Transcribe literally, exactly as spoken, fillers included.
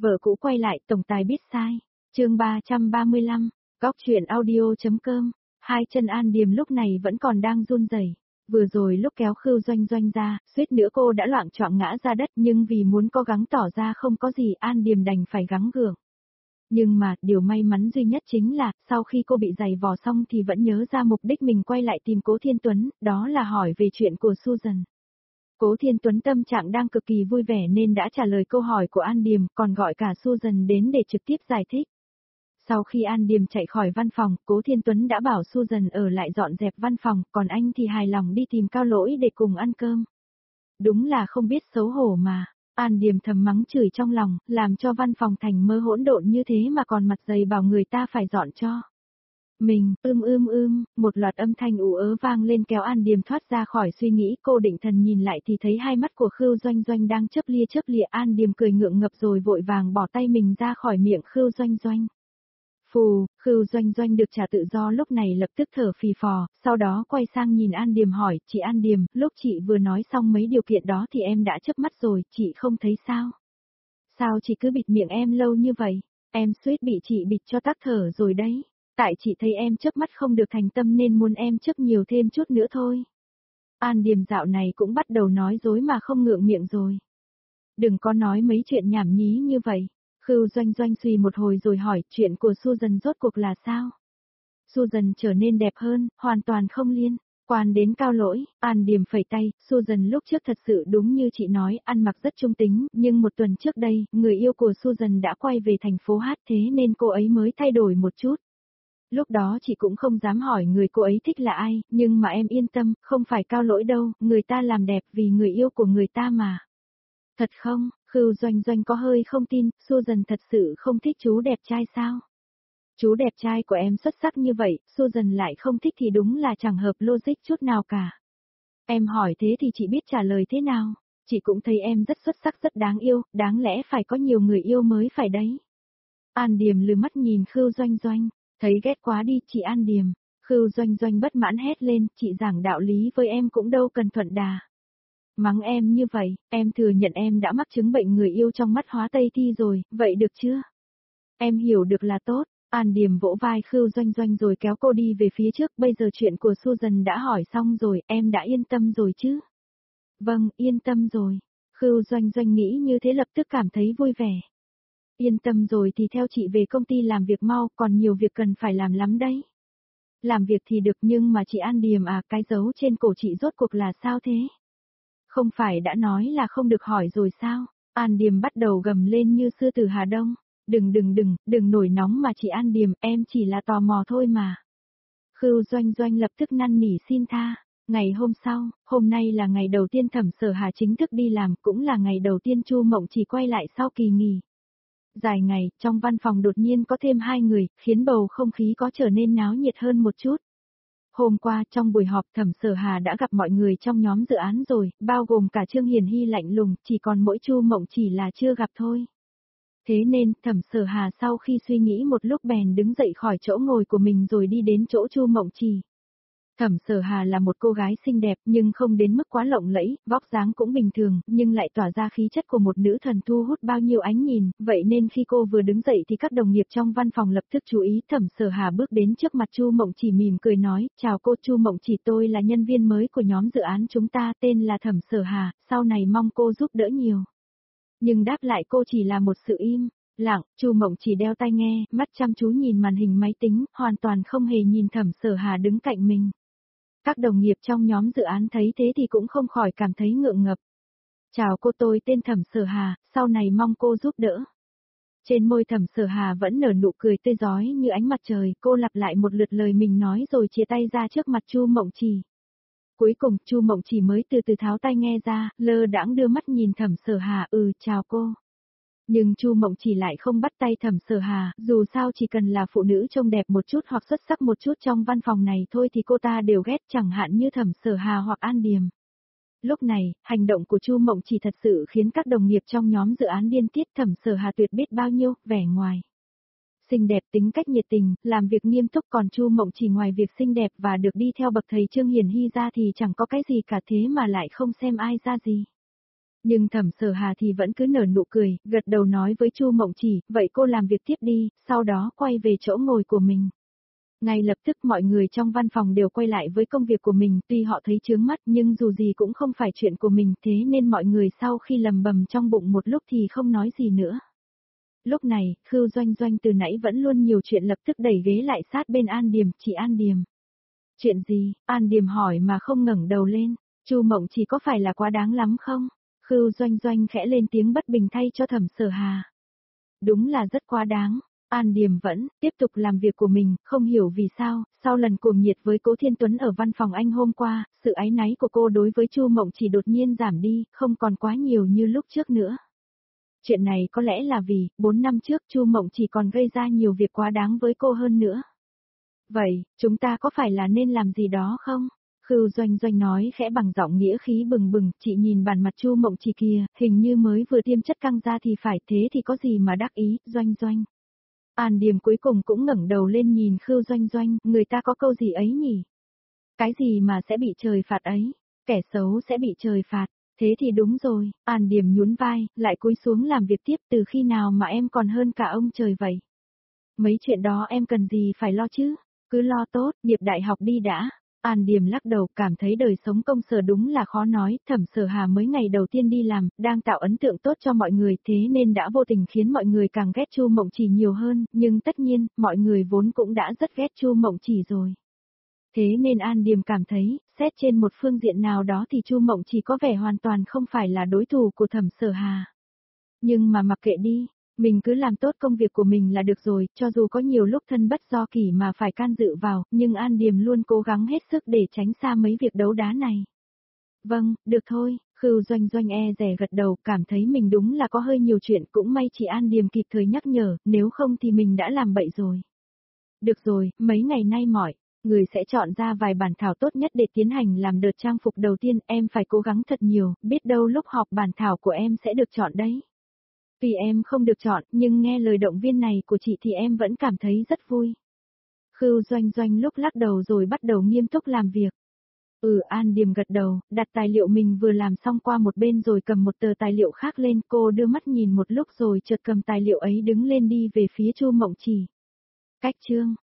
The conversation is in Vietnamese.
Vợ cũ quay lại, tổng tài biết sai. Chương ba trăm ba mươi lăm, góc truyện audio.com. Hai chân An Điềm lúc này vẫn còn đang run rẩy. Vừa rồi lúc kéo Khưu Doanh Doanh ra, suýt nữa cô đã loạng choạng ngã ra đất, nhưng vì muốn cố gắng tỏ ra không có gì, An Điềm đành phải gắng gượng. Nhưng mà, điều may mắn duy nhất chính là, sau khi cô bị giày vò xong thì vẫn nhớ ra mục đích mình quay lại tìm Cố Thiên Tuấn, đó là hỏi về chuyện của Susan. Cố Thiên Tuấn tâm trạng đang cực kỳ vui vẻ nên đã trả lời câu hỏi của An Điềm, còn gọi cả Susan đến để trực tiếp giải thích. Sau khi An Điềm chạy khỏi văn phòng, Cố Thiên Tuấn đã bảo Susan ở lại dọn dẹp văn phòng, còn anh thì hài lòng đi tìm Cao Lỗi để cùng ăn cơm. Đúng là không biết xấu hổ mà. An Điềm thầm mắng chửi trong lòng, làm cho văn phòng thành mơ hỗn độn như thế mà còn mặt dày bảo người ta phải dọn cho. Mình, ưm ưm ưm, một loạt âm thanh ủ ớ vang lên kéo An Điềm thoát ra khỏi suy nghĩ, cô định thần nhìn lại thì thấy hai mắt của Khưu Doanh Doanh đang chớp lia chớp lịa. An Điềm cười ngượng ngập rồi vội vàng bỏ tay mình ra khỏi miệng Khưu Doanh Doanh. Phù, Khưu Doanh Doanh được trả tự do lúc này lập tức thở phì phò, sau đó quay sang nhìn An Điềm hỏi, chị An Điềm, lúc chị vừa nói xong mấy điều kiện đó thì em đã chớp mắt rồi, chị không thấy sao? Sao chị cứ bịt miệng em lâu như vậy? Em suýt bị chị bịt cho tắc thở rồi đấy. Tại chị thấy em chớp mắt không được thành tâm nên muốn em chớp nhiều thêm chút nữa thôi. An Điềm dạo này cũng bắt đầu nói dối mà không ngượng miệng rồi. Đừng có nói mấy chuyện nhảm nhí như vậy. Khưu Doanh Doanh suy một hồi rồi hỏi, chuyện của Susan rốt cuộc là sao? Susan trở nên đẹp hơn, hoàn toàn không liên quan đến Cao Lỗi. An Điềm phẩy tay, Susan lúc trước thật sự đúng như chị nói, ăn mặc rất trung tính, nhưng một tuần trước đây, người yêu của Susan đã quay về thành phố hát thế nên cô ấy mới thay đổi một chút. Lúc đó chị cũng không dám hỏi người cô ấy thích là ai, nhưng mà em yên tâm, không phải Cao Lỗi đâu, người ta làm đẹp vì người yêu của người ta mà. Thật không? Khưu Doanh Doanh có hơi không tin, Susan thật sự không thích chú đẹp trai sao? Chú đẹp trai của em xuất sắc như vậy, Susan lại không thích thì đúng là chẳng hợp logic chút nào cả. Em hỏi thế thì chị biết trả lời thế nào? Chị cũng thấy em rất xuất sắc rất đáng yêu, đáng lẽ phải có nhiều người yêu mới phải đấy. An Điềm lừ mắt nhìn Khưu Doanh Doanh, thấy ghét quá đi chị An Điềm. Khưu Doanh Doanh bất mãn hét lên, chị giảng đạo lý với em cũng đâu cần thuận đà. Mắng em như vậy, em thừa nhận em đã mắc chứng bệnh người yêu trong mắt hóa Tây Thi rồi, vậy được chưa? Em hiểu được là tốt. An Điềm vỗ vai Khưu Doanh Doanh rồi kéo cô đi về phía trước, bây giờ chuyện của Susan đã hỏi xong rồi, em đã yên tâm rồi chứ? Vâng, yên tâm rồi. Khưu Doanh Doanh nghĩ như thế lập tức cảm thấy vui vẻ. Yên tâm rồi thì theo chị về công ty làm việc mau, còn nhiều việc cần phải làm lắm đấy. Làm việc thì được nhưng mà chị An Điềm à, cái dấu trên cổ chị rốt cuộc là sao thế? Không phải đã nói là không được hỏi rồi sao? An Điềm bắt đầu gầm lên như sư tử Hà Đông. Đừng đừng đừng, đừng nổi nóng mà chị An Điềm, em chỉ là tò mò thôi mà. Khưu Doanh Doanh lập tức năn nỉ xin tha. Ngày hôm sau, hôm nay là ngày đầu tiên Thẩm Sở Hà chính thức đi làm, cũng là ngày đầu tiên Chu Mộng Chỉ quay lại sau kỳ nghỉ. Dài ngày, trong văn phòng đột nhiên có thêm hai người, khiến bầu không khí có trở nên náo nhiệt hơn một chút. Hôm qua trong buổi họp Thẩm Sở Hà đã gặp mọi người trong nhóm dự án rồi, bao gồm cả Trương Hiền Hy lạnh lùng, chỉ còn mỗi Chu Mộng Chỉ là chưa gặp thôi. Thế nên, Thẩm Sở Hà sau khi suy nghĩ một lúc bèn đứng dậy khỏi chỗ ngồi của mình rồi đi đến chỗ Chu Mộng Chỉ. Thẩm Sở Hà là một cô gái xinh đẹp nhưng không đến mức quá lộng lẫy, vóc dáng cũng bình thường, nhưng lại tỏa ra khí chất của một nữ thần thu hút bao nhiêu ánh nhìn, vậy nên khi cô vừa đứng dậy thì các đồng nghiệp trong văn phòng lập tức chú ý. Thẩm Sở Hà bước đến trước mặt Chu Mộng Chỉ mỉm cười nói, chào cô Chu Mộng Chỉ, tôi là nhân viên mới của nhóm dự án chúng ta, tên là Thẩm Sở Hà, sau này mong cô giúp đỡ nhiều. Nhưng đáp lại cô chỉ là một sự im lặng. Chu Mộng Chỉ đeo tai nghe, mắt chăm chú nhìn màn hình máy tính, hoàn toàn không hề nhìn Thẩm Sở Hà đứng cạnh mình. Các đồng nghiệp trong nhóm dự án thấy thế thì cũng không khỏi cảm thấy ngượng ngập. Chào cô, tôi tên Thẩm Sở Hà, sau này mong cô giúp đỡ. Trên môi Thẩm Sở Hà vẫn nở nụ cười tươi rói như ánh mặt trời, cô lặp lại một lượt lời mình nói rồi chia tay ra trước mặt Chu Mộng Chỉ. Cuối cùng, Chu Mộng Chỉ mới từ từ tháo tai nghe ra, lơ đãng đưa mắt nhìn Thẩm Sở Hà, ừ, chào cô. Nhưng Chu Mộng Chỉ lại không bắt tay Thẩm Sở Hà, dù sao chỉ cần là phụ nữ trông đẹp một chút hoặc xuất sắc một chút trong văn phòng này thôi thì cô ta đều ghét, chẳng hạn như Thẩm Sở Hà hoặc An Điềm. Lúc này, hành động của Chu Mộng Chỉ thật sự khiến các đồng nghiệp trong nhóm dự án điên tiết. Thẩm Sở Hà tuyệt biết bao nhiêu, vẻ ngoài xinh đẹp, tính cách nhiệt tình, làm việc nghiêm túc, còn Chu Mộng Chỉ ngoài việc xinh đẹp và được đi theo bậc thầy Trương Hiền Hy ra thì chẳng có cái gì cả, thế mà lại không xem ai ra gì. Nhưng Thẩm Sở Hà thì vẫn cứ nở nụ cười, gật đầu nói với Chu Mộng Chỉ, vậy cô làm việc tiếp đi, sau đó quay về chỗ ngồi của mình. Ngay lập tức mọi người trong văn phòng đều quay lại với công việc của mình, tuy họ thấy chướng mắt nhưng dù gì cũng không phải chuyện của mình, thế nên mọi người sau khi lầm bầm trong bụng một lúc thì không nói gì nữa. Lúc này, Khưu Doanh Doanh từ nãy vẫn luôn nhiều chuyện lập tức đẩy ghế lại sát bên An Điềm, chị An Điềm. Chuyện gì? An Điềm hỏi mà không ngẩng đầu lên, Chu Mộng Chỉ có phải là quá đáng lắm không? Khưu Doanh Doanh khẽ lên tiếng bất bình thay cho Thẩm Sở Hà. Đúng là rất quá đáng. An Điềm vẫn tiếp tục làm việc của mình, không hiểu vì sao, sau lần cuồng nhiệt với Cố Thiên Tuấn ở văn phòng anh hôm qua, sự áy náy của cô đối với Chu Mộng Chỉ đột nhiên giảm đi, không còn quá nhiều như lúc trước nữa. Chuyện này có lẽ là vì, bốn năm trước Chu Mộng Chỉ còn gây ra nhiều việc quá đáng với cô hơn nữa. Vậy, chúng ta có phải là nên làm gì đó không? Khưu Doanh Doanh nói khẽ bằng giọng nghĩa khí bừng bừng, chị nhìn bản mặt Chu Mộng Chỉ kìa, hình như mới vừa tiêm chất căng ra thì phải, thế thì có gì mà đắc ý, Doanh Doanh. An Điềm cuối cùng cũng ngẩng đầu lên nhìn Khưu Doanh Doanh, người ta có câu gì ấy nhỉ? Cái gì mà sẽ bị trời phạt ấy? Kẻ xấu sẽ bị trời phạt. Thế thì đúng rồi, An Điềm nhún vai, lại cúi xuống làm việc tiếp, từ khi nào mà em còn hơn cả ông trời vậy? Mấy chuyện đó em cần gì phải lo chứ? Cứ lo tốt, nghiệp đại học đi đã. An Điềm lắc đầu, cảm thấy đời sống công sở đúng là khó nói, Thẩm Sở Hà mới ngày đầu tiên đi làm, đang tạo ấn tượng tốt cho mọi người, thế nên đã vô tình khiến mọi người càng ghét Chu Mộng Chỉ nhiều hơn, nhưng tất nhiên, mọi người vốn cũng đã rất ghét Chu Mộng Chỉ rồi. Thế nên An Điềm cảm thấy, xét trên một phương diện nào đó thì Chu Mộng Chỉ có vẻ hoàn toàn không phải là đối thủ của Thẩm Sở Hà. Nhưng mà mặc kệ đi, mình cứ làm tốt công việc của mình là được rồi, cho dù có nhiều lúc thân bất do kỷ mà phải can dự vào, nhưng An Điềm luôn cố gắng hết sức để tránh xa mấy việc đấu đá này. Vâng, được thôi, Khưu Doanh Doanh e dè gật đầu, cảm thấy mình đúng là có hơi nhiều chuyện, cũng may chị An Điềm kịp thời nhắc nhở, nếu không thì mình đã làm bậy rồi. Được rồi, mấy ngày nay mọi người sẽ chọn ra vài bản thảo tốt nhất để tiến hành làm đợt trang phục đầu tiên, em phải cố gắng thật nhiều, biết đâu lúc họp bản thảo của em sẽ được chọn đấy. Vì em không được chọn, nhưng nghe lời động viên này của chị thì em vẫn cảm thấy rất vui. Khưu Doanh Doanh lúc lắc đầu rồi bắt đầu nghiêm túc làm việc. Ừ, An Điềm gật đầu, đặt tài liệu mình vừa làm xong qua một bên rồi cầm một tờ tài liệu khác lên, cô đưa mắt nhìn một lúc rồi chợt cầm tài liệu ấy đứng lên đi về phía Chu Mộng Chỉ. Cách chương